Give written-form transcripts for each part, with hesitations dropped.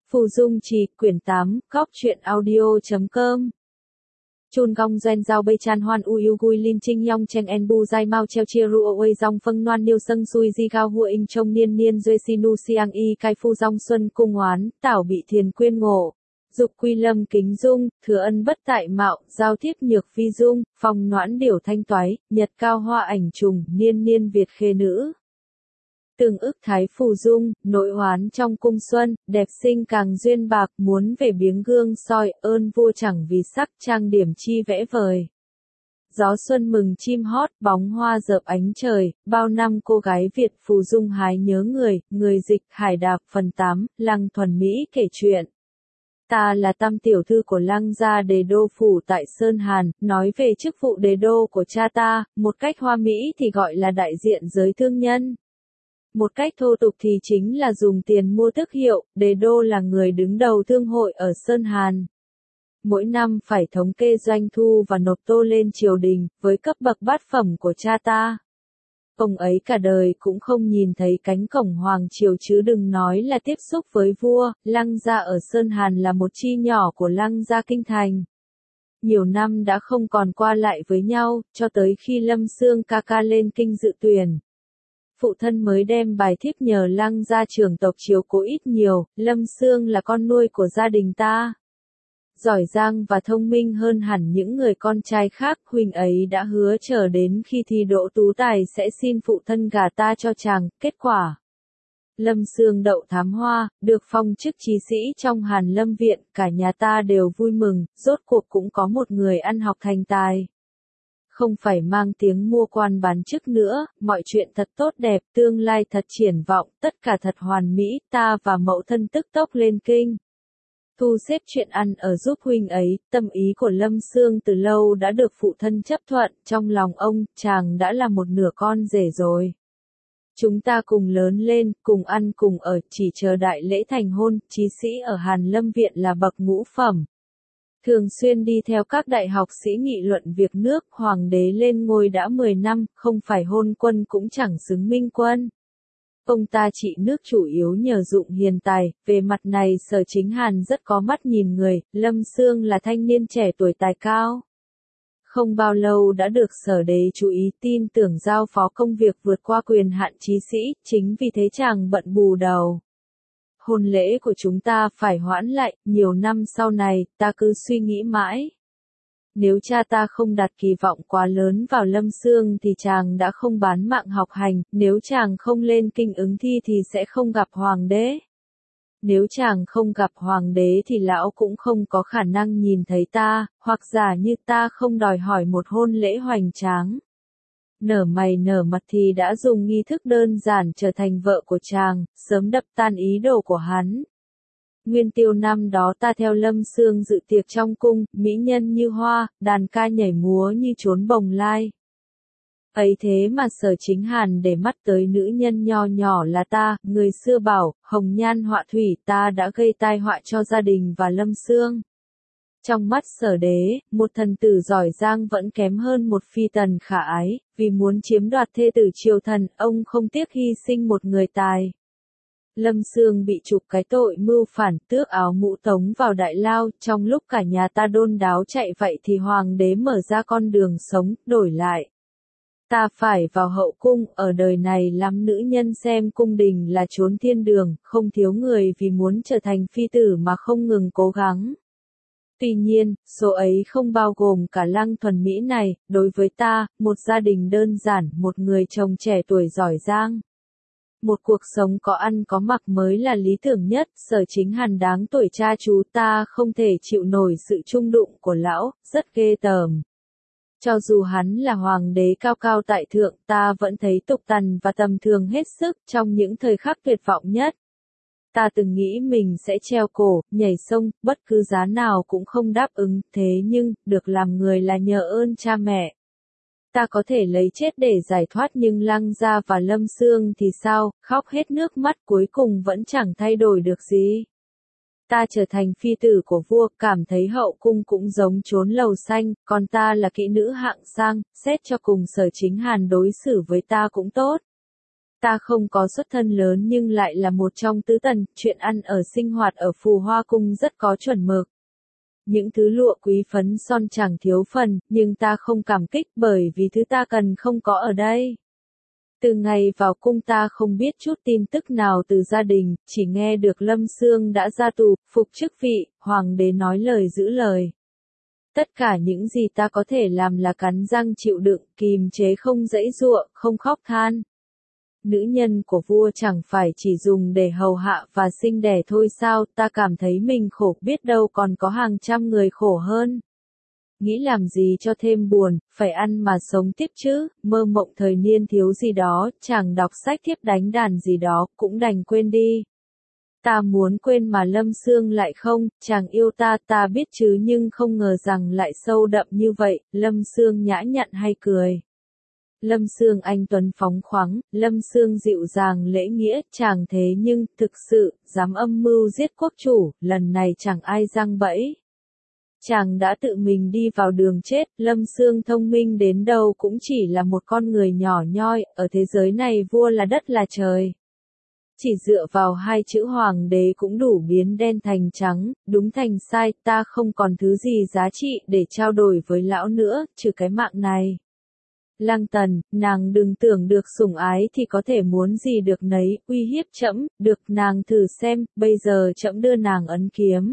Phù Dung Trì, quyển 8, Góc truyện audio.com. Chun gong doanh giao bây chan hoan uyu gui lin trinh yong cheng en bu dai mau treo chia ru oi dong phân noan niêu sâng sui di gao hua ing trong niên niên duy sinu siang y kai phu dong xuân cung hoán, tảo bị thiền quyên ngộ. Dục quy lâm kính dung, thừa ân bất tại mạo, giao tiếp nhược phi dung, phong noãn điểu thanh toái, nhật cao hoa ảnh trùng, niên niên Việt khê nữ. Tương ức thái phù dung, nội hoán trong cung xuân, đẹp sinh càng duyên bạc, muốn về biếng gương soi, ơn vua chẳng vì sắc trang điểm chi vẽ vời. Gió xuân mừng chim hót, bóng hoa dợp ánh trời, bao năm cô gái Việt phù dung hái nhớ người dịch Hải Đạp phần 8, Lăng Thuần Mỹ kể chuyện. Ta là tam tiểu thư của Lăng gia đế đô phủ tại Sơn Hàn, nói về chức vụ đế đô của cha ta, một cách hoa mỹ thì gọi là đại diện giới thương nhân. Một cách thô tục thì chính là dùng tiền mua tước hiệu, đế đô là người đứng đầu thương hội ở Sơn Hàn. Mỗi năm phải thống kê doanh thu và nộp tô lên triều đình, với cấp bậc bát phẩm của cha ta. Ông ấy cả đời cũng không nhìn thấy cánh cổng hoàng triều chứ đừng nói là tiếp xúc với vua. Lăng gia ở Sơn Hàn là một chi nhỏ của Lăng gia kinh thành. Nhiều năm đã không còn qua lại với nhau, cho tới khi Lâm Xương ca ca lên kinh dự tuyển. Phụ thân mới đem bài thiếp nhờ Lăng gia trưởng tộc chiếu cố ít nhiều. Lâm Xương là con nuôi của gia đình ta. Giỏi giang và thông minh hơn hẳn những người con trai khác, huynh ấy đã hứa chờ đến khi thi đỗ tú tài sẽ xin phụ thân gả ta cho chàng. Kết quả, Lâm Xương đậu thám hoa, được phong chức trí sĩ trong Hàn Lâm viện, cả nhà ta đều vui mừng, rốt cuộc cũng có một người ăn học thành tài. Không phải mang tiếng mua quan bán chức nữa, mọi chuyện thật tốt đẹp, tương lai thật triển vọng, tất cả thật hoàn mỹ, ta và mẫu thân tức tốc lên kinh. Thu xếp chuyện ăn ở giúp huynh ấy, tâm ý của Lâm Xương từ lâu đã được phụ thân chấp thuận, trong lòng ông, chàng đã là một nửa con rể rồi. Chúng ta cùng lớn lên, cùng ăn cùng ở, chỉ chờ đại lễ thành hôn, trí sĩ ở Hàn Lâm viện là bậc ngũ phẩm. Thường xuyên đi theo các đại học sĩ nghị luận việc nước, hoàng đế lên ngôi đã 10 năm, không phải hôn quân cũng chẳng xứng minh quân. Ông ta trị nước chủ yếu nhờ dụng hiền tài, về mặt này Sở Chính Hàn rất có mắt nhìn người, Lâm Xương là thanh niên trẻ tuổi tài cao. Không bao lâu đã được Sở Đế chú ý tin tưởng giao phó công việc vượt qua quyền hạn trí sĩ, chính vì thế chàng bận bù đầu. Hôn lễ của chúng ta phải hoãn lại, nhiều năm sau này, ta cứ suy nghĩ mãi. Nếu cha ta không đặt kỳ vọng quá lớn vào Lâm Xương thì chàng đã không bán mạng học hành, nếu chàng không lên kinh ứng thi thì sẽ không gặp hoàng đế. Nếu chàng không gặp hoàng đế thì lão cũng không có khả năng nhìn thấy ta, hoặc giả như ta không đòi hỏi một hôn lễ hoành tráng. Nở mày nở mặt thì đã dùng nghi thức đơn giản trở thành vợ của chàng, sớm đập tan ý đồ của hắn. Nguyên tiêu năm đó ta theo Lâm Xương dự tiệc trong cung, mỹ nhân như hoa, đàn ca nhảy múa như trốn bồng lai. Ấy thế mà Sở Chính Hàn để mắt tới nữ nhân nho nhỏ là ta, người xưa bảo, hồng nhan họa thủy, ta đã gây tai họa cho gia đình và Lâm Xương. Trong mắt Sở Đế, một thần tử giỏi giang vẫn kém hơn một phi tần khả ái, vì muốn chiếm đoạt thê tử triều thần, ông không tiếc hy sinh một người tài. Lâm Xương bị trục cái tội mưu phản, tước áo mũ tống vào đại lao, trong lúc cả nhà ta đôn đáo chạy vậy thì hoàng đế mở ra con đường sống, đổi lại. Ta phải vào hậu cung, ở đời này lắm nữ nhân xem cung đình là chốn thiên đường, không thiếu người vì muốn trở thành phi tử mà không ngừng cố gắng. Tuy nhiên, số ấy không bao gồm cả Lăng Thuần Mỹ này, đối với ta, một gia đình đơn giản, một người chồng trẻ tuổi giỏi giang. Một cuộc sống có ăn có mặc mới là lý tưởng nhất, Sở Chính Hàn đáng tuổi cha chú ta không thể chịu nổi sự chung đụng của lão, rất ghê tởm. Cho dù hắn là hoàng đế cao cao tại thượng, ta vẫn thấy tục tằn và tầm thường hết sức trong những thời khắc tuyệt vọng nhất. Ta từng nghĩ mình sẽ treo cổ, nhảy sông, bất cứ giá nào cũng không đáp ứng, thế nhưng, được làm người là nhờ ơn cha mẹ. Ta có thể lấy chết để giải thoát nhưng Lăng gia và Lâm Xương thì sao, khóc hết nước mắt cuối cùng vẫn chẳng thay đổi được gì. Ta trở thành phi tử của vua, cảm thấy hậu cung cũng giống chốn lầu xanh, còn ta là kỹ nữ hạng sang, xét cho cùng Sở Chính Hàn đối xử với ta cũng tốt. Ta không có xuất thân lớn nhưng lại là một trong tứ tần, chuyện ăn ở sinh hoạt ở Phù Hoa Cung rất có chuẩn mực. Những thứ lụa quý phấn son chẳng thiếu phần, nhưng ta không cảm kích bởi vì thứ ta cần không có ở đây. Từ ngày vào cung ta không biết chút tin tức nào từ gia đình, chỉ nghe được Lâm Xương đã ra tù, phục chức vị, hoàng đế nói lời giữ lời. Tất cả những gì ta có thể làm là cắn răng chịu đựng, kìm chế không giãy giụa, không khóc than. Nữ nhân của vua chẳng phải chỉ dùng để hầu hạ và sinh đẻ thôi sao, ta cảm thấy mình khổ biết đâu còn có hàng trăm người khổ hơn. Nghĩ làm gì cho thêm buồn, phải ăn mà sống tiếp chứ, mơ mộng thời niên thiếu gì đó, chàng đọc sách thiếp đánh đàn gì đó, cũng đành quên đi. Ta muốn quên mà Lâm Xương lại không, chàng yêu ta, ta biết chứ nhưng không ngờ rằng lại sâu đậm như vậy, Lâm Xương nhã nhặn hay cười. Lâm Xương anh tuấn phóng khoáng, Lâm Xương dịu dàng lễ nghĩa, chàng thế nhưng, thực sự, dám âm mưu giết quốc chủ, lần này chẳng ai giăng bẫy. Chàng đã tự mình đi vào đường chết, Lâm Xương thông minh đến đâu cũng chỉ là một con người nhỏ nhoi, ở thế giới này vua là đất là trời. Chỉ dựa vào hai chữ hoàng đế cũng đủ biến đen thành trắng, đúng thành sai, ta không còn thứ gì giá trị để trao đổi với lão nữa, trừ cái mạng này. Lăng Tần, nàng đừng tưởng được sủng ái thì có thể muốn gì được nấy, uy hiếp trẫm, được nàng thử xem, bây giờ trẫm đưa nàng ấn kiếm.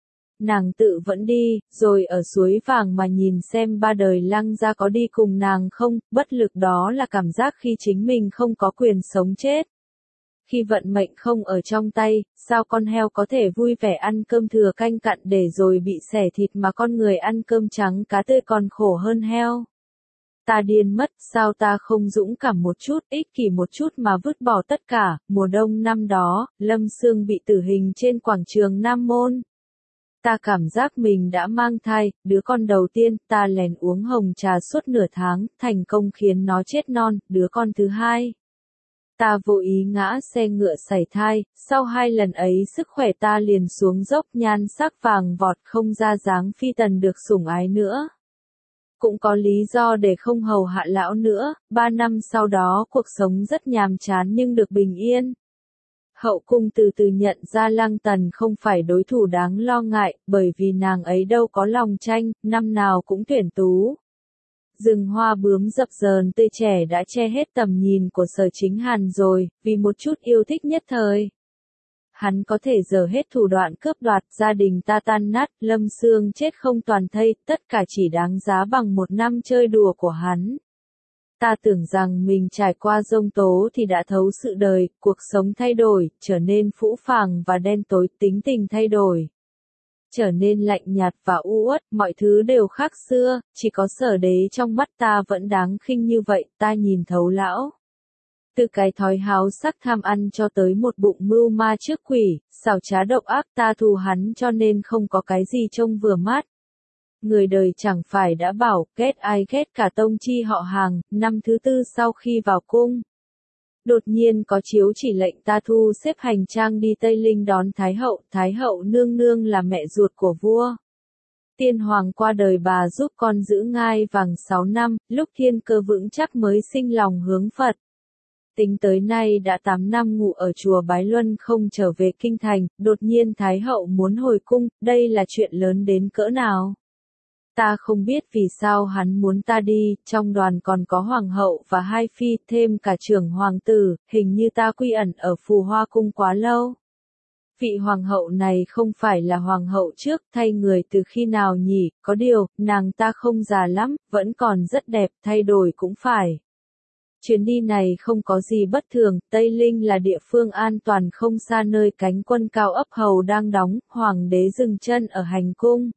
Nàng tự vẫn đi, rồi ở suối vàng mà nhìn xem ba đời Lăng gia có đi cùng nàng không, bất lực đó là cảm giác khi chính mình không có quyền sống chết. Khi vận mệnh không ở trong tay, sao con heo có thể vui vẻ ăn cơm thừa canh cặn để rồi bị xẻ thịt mà con người ăn cơm trắng cá tươi còn khổ hơn heo. Ta điên mất, sao ta không dũng cảm một chút, ích kỷ một chút mà vứt bỏ tất cả, mùa đông năm đó, Lâm Xương bị tử hình trên quảng trường Nam Môn. Ta cảm giác mình đã mang thai, đứa con đầu tiên, ta lén uống hồng trà suốt nửa tháng, thành công khiến nó chết non, đứa con thứ hai. Ta vô ý ngã xe ngựa sảy thai, sau 2 lần ấy sức khỏe ta liền xuống dốc nhan sắc vàng vọt không ra dáng phi tần được sủng ái nữa. Cũng có lý do để không hầu hạ lão nữa, 3 năm sau đó cuộc sống rất nhàm chán nhưng được bình yên. Hậu cung từ từ nhận ra Lăng Tần không phải đối thủ đáng lo ngại, bởi vì nàng ấy đâu có lòng tranh, năm nào cũng tuyển tú. Rừng hoa bướm dập dờn tươi trẻ đã che hết tầm nhìn của Sở Chính Hàn rồi, vì một chút yêu thích nhất thời. Hắn có thể giở hết thủ đoạn cướp đoạt, gia đình ta tan nát, Lâm Xương chết không toàn thây, tất cả chỉ đáng giá bằng 1 năm chơi đùa của hắn. Ta tưởng rằng mình trải qua giông tố thì đã thấu sự đời, cuộc sống thay đổi, trở nên phũ phàng và đen tối, tính tình thay đổi. Trở nên lạnh nhạt và u uất, mọi thứ đều khác xưa, chỉ có Sở Đế trong mắt ta vẫn đáng khinh như vậy, ta nhìn thấu lão. Từ cái thói háo sắc tham ăn cho tới một bụng mưu ma trước quỷ, xảo trá độc ác, ta thù hắn cho nên không có cái gì trông vừa mắt. Người đời chẳng phải đã bảo, ghét ai ghét cả tông chi họ hàng, năm thứ 4 sau khi vào cung. Đột nhiên có chiếu chỉ lệnh ta thu xếp hành trang đi Tây Linh đón Thái hậu nương nương là mẹ ruột của vua. Tiên hoàng qua đời bà giúp con giữ ngai vàng 6 năm, lúc thiên cơ vững chắc mới sinh lòng hướng Phật. Tính tới nay đã 8 năm ngủ ở chùa Bái Luân không trở về kinh thành, đột nhiên Thái hậu muốn hồi cung, đây là chuyện lớn đến cỡ nào. Ta không biết vì sao hắn muốn ta đi, trong đoàn còn có hoàng hậu và 2 phi, thêm cả trưởng hoàng tử, hình như ta quy ẩn ở Phù Hoa Cung quá lâu. Vị hoàng hậu này không phải là hoàng hậu trước, thay người từ khi nào nhỉ, có điều, nàng ta không già lắm, vẫn còn rất đẹp, thay đổi cũng phải. Chuyến đi này không có gì bất thường, Tây Linh là địa phương an toàn không xa nơi cánh quân cao ấp hầu đang đóng, hoàng đế dừng chân ở hành cung.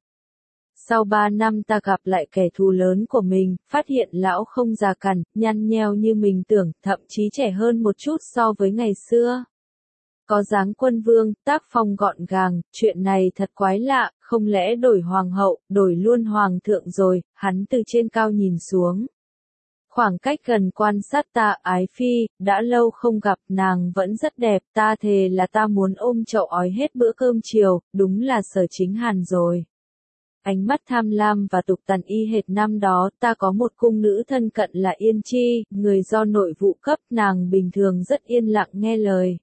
Sau 3 năm ta gặp lại kẻ thù lớn của mình, phát hiện lão không già cằn, nhăn nheo như mình tưởng, thậm chí trẻ hơn một chút so với ngày xưa. Có dáng quân vương, tác phong gọn gàng, chuyện này thật quái lạ, không lẽ đổi hoàng hậu, đổi luôn hoàng thượng rồi, hắn từ trên cao nhìn xuống. Khoảng cách gần quan sát ta, ái phi, đã lâu không gặp, nàng vẫn rất đẹp, ta thề là ta muốn ôm chậu ói hết bữa cơm chiều, đúng là Sở Chính Hàn rồi. ánh mắt tham lam và tục tằn y hệt năm đó. Ta có một cung nữ thân cận là Yên Chi, người do nội vụ cấp, nàng bình thường rất yên lặng nghe lời.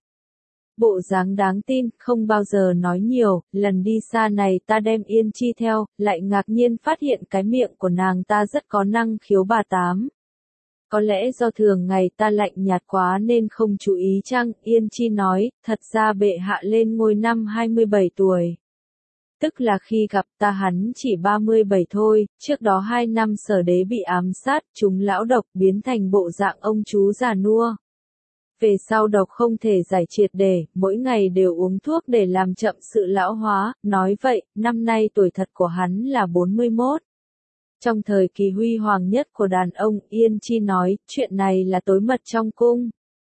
Bộ dáng đáng tin, không bao giờ nói nhiều. Lần đi xa này ta đem Yên Chi theo, lại ngạc nhiên phát hiện cái miệng của nàng ta rất có năng khiếu bà tám. Có lẽ do thường ngày ta lạnh nhạt quá nên không chú ý chăng? Yên Chi nói, thật ra bệ hạ lên ngôi năm 27 tuổi. Tức là khi gặp ta hắn chỉ 37 thôi, trước đó 2 năm Sở Đế bị ám sát, chúng lão độc biến thành bộ dạng ông chú già nua. Về sau độc không thể giải triệt để, mỗi ngày đều uống thuốc để làm chậm sự lão hóa, nói vậy, năm nay tuổi thật của hắn là 41. Trong thời kỳ huy hoàng nhất của đàn ông, Yên Chi nói, chuyện này là tối mật trong cung.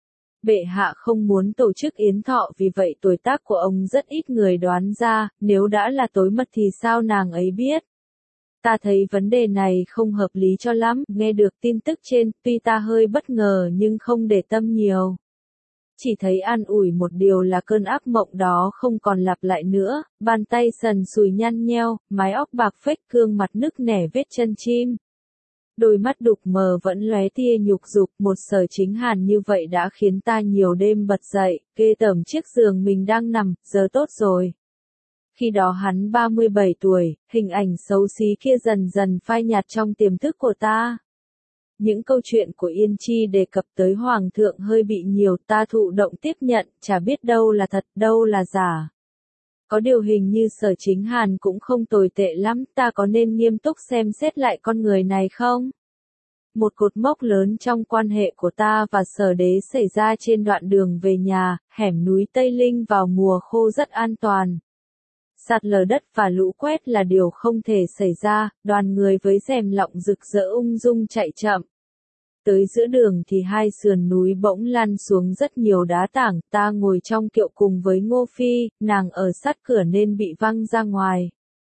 Bệ hạ không muốn tổ chức yến thọ vì vậy tuổi tác của ông rất ít người đoán ra, nếu đã là tối mật thì sao nàng ấy biết. Ta thấy vấn đề này không hợp lý cho lắm, nghe được tin tức trên, tuy ta hơi bất ngờ nhưng không để tâm nhiều. Chỉ thấy an ủi một điều là cơn ác mộng đó không còn lặp lại nữa, bàn tay sần sùi nhăn nheo, mái óc bạc phếch, gương mặt nức nẻ vết chân chim. Đôi mắt đục mờ vẫn lóe tia nhục dục, một Sở Chính Hàn như vậy đã khiến ta nhiều đêm bật dậy, ghê tởm chiếc giường mình đang nằm, giờ tốt rồi. Khi đó hắn 37 tuổi, hình ảnh xấu xí kia dần dần phai nhạt trong tiềm thức của ta. Những câu chuyện của Yên Chi đề cập tới Hoàng thượng hơi bị nhiều, ta thụ động tiếp nhận, chả biết đâu là thật, đâu là giả. Có điều hình như Sở Chính Hàn cũng không tồi tệ lắm, ta có nên nghiêm túc xem xét lại con người này không? Một cột mốc lớn trong quan hệ của ta và Sở Đế xảy ra trên đoạn đường về nhà, hẻm núi Tây Linh vào mùa khô rất an toàn. Sạt lở đất và lũ quét là điều không thể xảy ra, đoàn người với rèm lọng rực rỡ ung dung chạy chậm. Tới giữa đường thì hai sườn núi bỗng lăn xuống rất nhiều đá tảng, ta ngồi trong kiệu cùng với Ngô Phi, nàng ở sát cửa nên bị văng ra ngoài.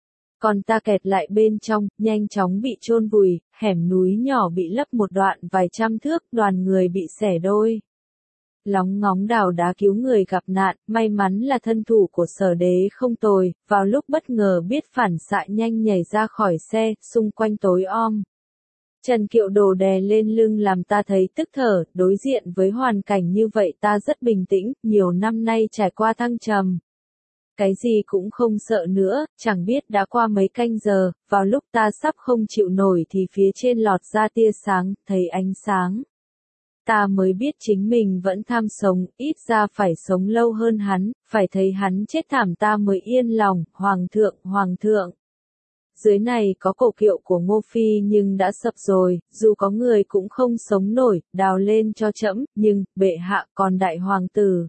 Còn ta kẹt lại bên trong, nhanh chóng bị chôn vùi, hẻm núi nhỏ bị lấp một đoạn vài trăm thước, đoàn người bị xẻ đôi. Lóng ngóng đào đá cứu người gặp nạn, may mắn là thân thủ của Sở Đế không tồi, vào lúc bất ngờ biết phản xạ nhanh nhảy ra khỏi xe, xung quanh tối om. Trần kiệu đồ đè lên lưng làm ta thấy tức thở, đối diện với hoàn cảnh như vậy ta rất bình tĩnh, nhiều năm nay trải qua thăng trầm. Cái gì cũng không sợ nữa, chẳng biết đã qua mấy canh giờ, vào lúc ta sắp không chịu nổi thì phía trên lọt ra tia sáng, thấy ánh sáng. Ta mới biết chính mình vẫn tham sống, ít ra phải sống lâu hơn hắn, phải thấy hắn chết thảm ta mới yên lòng, Hoàng thượng. Dưới này có cổ kiệu của Ngô Phi nhưng đã sập rồi, dù có người cũng không sống nổi, đào lên cho trẫm, nhưng, bệ hạ còn đại hoàng tử.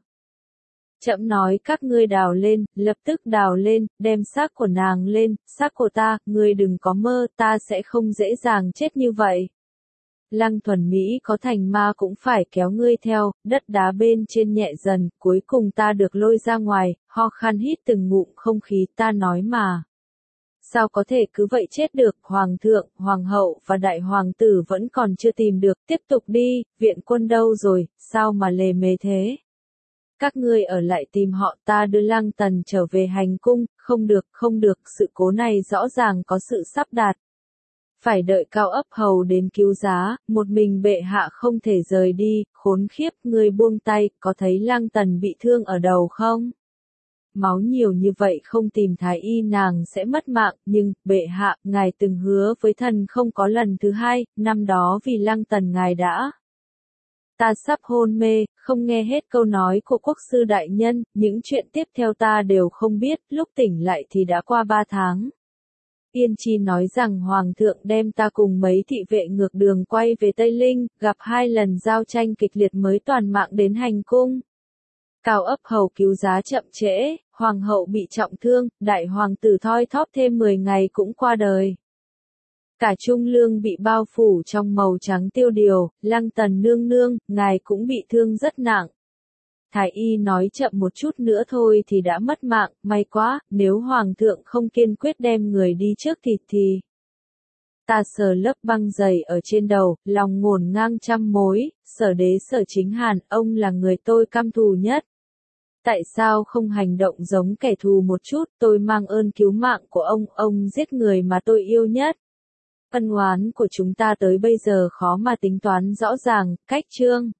Trẫm nói các ngươi đào lên, lập tức đào lên, đem xác của nàng lên, xác của ta, ngươi đừng có mơ, ta sẽ không dễ dàng chết như vậy. Lăng Thuần Mỹ có thành ma cũng phải kéo ngươi theo, đất đá bên trên nhẹ dần, cuối cùng ta được lôi ra ngoài, ho khan hít từng ngụm không khí, ta nói mà. Sao có thể cứ vậy chết được, Hoàng thượng, Hoàng hậu và đại hoàng tử vẫn còn chưa tìm được, tiếp tục đi, viện quân đâu rồi, sao mà lề mề thế? Các ngươi ở lại tìm họ, ta đưa Lăng Tần trở về hành cung, không được, sự cố này rõ ràng có sự sắp đặt. Phải đợi Cao Ấp Hầu đến cứu giá, một mình bệ hạ không thể rời đi, khốn khiếp, ngươi buông tay, có thấy Lăng Tần bị thương ở đầu không? Máu nhiều như vậy không tìm thái y nàng sẽ mất mạng, nhưng, bệ hạ, ngài từng hứa với thần không có lần thứ hai, năm đó vì Lăng Tần ngài đã. Ta sắp hôn mê, không nghe hết câu nói của quốc sư đại nhân, những chuyện tiếp theo ta đều không biết, lúc tỉnh lại thì đã qua 3 tháng. Yên Chi nói rằng Hoàng thượng đem ta cùng mấy thị vệ ngược đường quay về Tây Linh, gặp 2 lần giao tranh kịch liệt mới toàn mạng đến hành cung. Cao Ấp Hầu cứu giá chậm trễ, Hoàng hậu bị trọng thương, đại hoàng tử thoi thóp thêm 10 ngày cũng qua đời. Cả Trung Lương bị bao phủ trong màu trắng tiêu điều, Lăng Tần nương nương, ngài cũng bị thương rất nặng. Thái y nói chậm một chút nữa thôi thì đã mất mạng, may quá, nếu Hoàng thượng không kiên quyết đem người đi trước thì. Ta sờ lớp băng dày ở trên đầu, lòng ngổn ngang trăm mối, Sở Đế Sở Chính Hàn, ông là người tôi căm thù nhất. Tại sao không hành động giống kẻ thù một chút, tôi mang ơn cứu mạng của ông giết người mà tôi yêu nhất. Ân oán của chúng ta tới bây giờ khó mà tính toán rõ ràng, cách chương.